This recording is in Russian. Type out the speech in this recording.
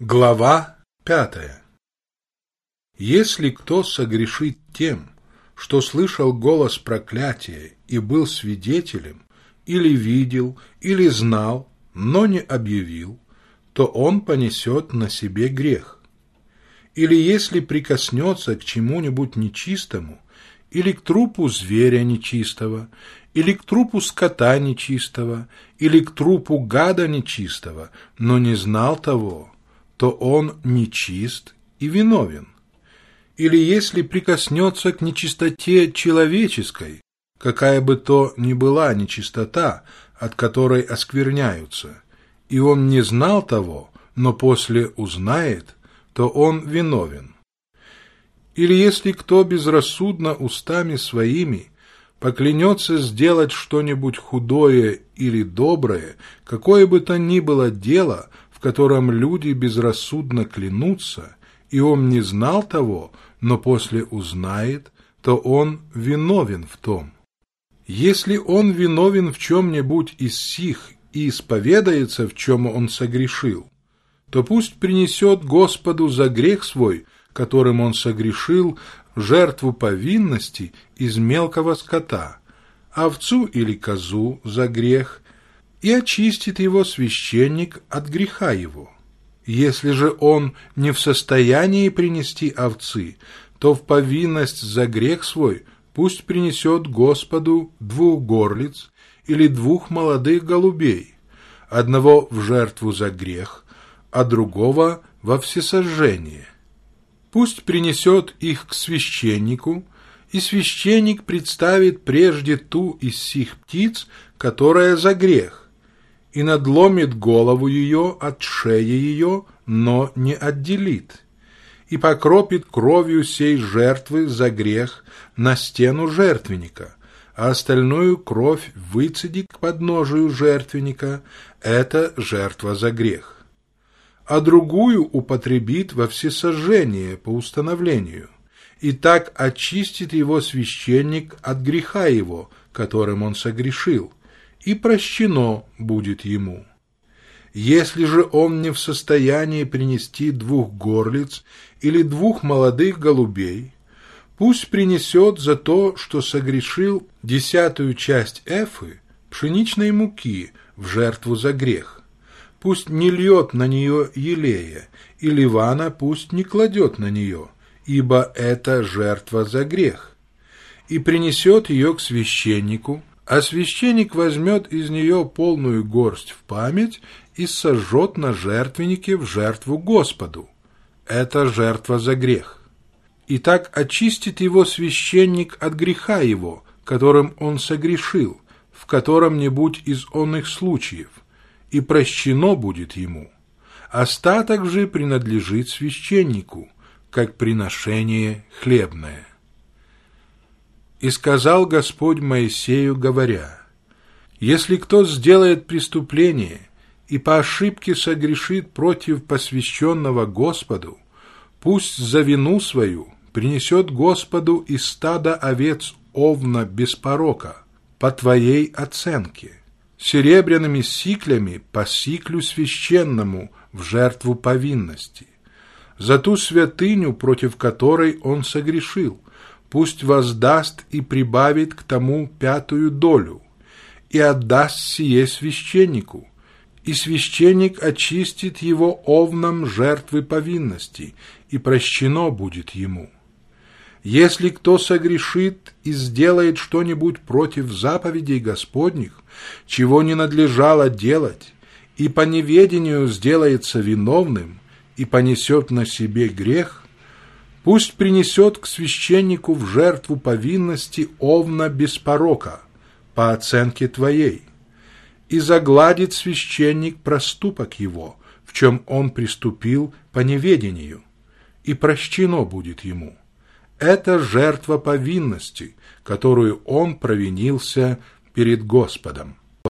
Глава 5. Если кто согрешит тем, что слышал голос проклятия и был свидетелем, или видел, или знал, но не объявил, то он понесет на себе грех. Или если прикоснется к чему-нибудь нечистому, или к трупу зверя нечистого, или к трупу скота нечистого, или к трупу гада нечистого, но не знал того, то он нечист и виновен. Или если прикоснется к нечистоте человеческой, какая бы то ни была нечистота, от которой оскверняются, и он не знал того, но после узнает, то он виновен. Или если кто безрассудно устами своими поклянется сделать что-нибудь худое или доброе, какое бы то ни было дело, в котором люди безрассудно клянутся, и он не знал того, но после узнает, то он виновен в том. Если он виновен в чем-нибудь из сих и исповедается, в чем он согрешил, то пусть принесет Господу за грех свой, которым он согрешил, жертву повинности из мелкого скота, овцу или козу за грех, и очистит его священник от греха его. Если же он не в состоянии принести овцы, то в повинность за грех свой пусть принесет Господу 2 горлиц или 2 молодых голубей, одного в жертву за грех, а другого во всесожжение. Пусть принесет их к священнику, и священник представит прежде ту из сих птиц, которая за грех, и надломит голову ее от шеи ее, но не отделит, и покропит кровью сей жертвы за грех на стену жертвенника, а остальную кровь выцедит к подножию жертвенника, это жертва за грех. А другую употребит во всесожжение по установлению, и так очистит его священник от греха его, которым он согрешил, и прощено будет ему. Если же он не в состоянии принести 2 горлиц или 2 молодых голубей, пусть принесет за то, что согрешил 10-ю часть эфы пшеничной муки в жертву за грех. Пусть не льет на нее елея, и ливана пусть не кладет на нее, ибо это жертва за грех. И принесет ее к священнику, а священник возьмет из нее полную горсть в память и сожжет на жертвеннике в жертву Господу. Это жертва за грех. И так очистит его священник от греха его, которым он согрешил, в котором-нибудь из онных случаев, и прощено будет ему. Остаток же принадлежит священнику, как приношение хлебное. И сказал Господь Моисею, говоря: «Если кто сделает преступление и по ошибке согрешит против посвященного Господу, пусть за вину свою принесет Господу из стада овец овна без порока, по твоей оценке, серебряными сиклями по сиклю священному в жертву повинности. За ту святыню, против которой он согрешил, пусть воздаст и прибавит к тому 5-ю долю, и отдаст сие священнику, и священник очистит его овном жертвы повинности, и прощено будет ему. Если кто согрешит и сделает что-нибудь против заповедей Господних, чего не надлежало делать, и по неведению сделается виновным, и понесет на себе грех, пусть принесет к священнику в жертву повинности овна без порока, по оценке твоей, и загладит священник проступок его, в чем он приступил по неведению, и прощено будет ему. Это жертва повинности, которую он провинился перед Господом».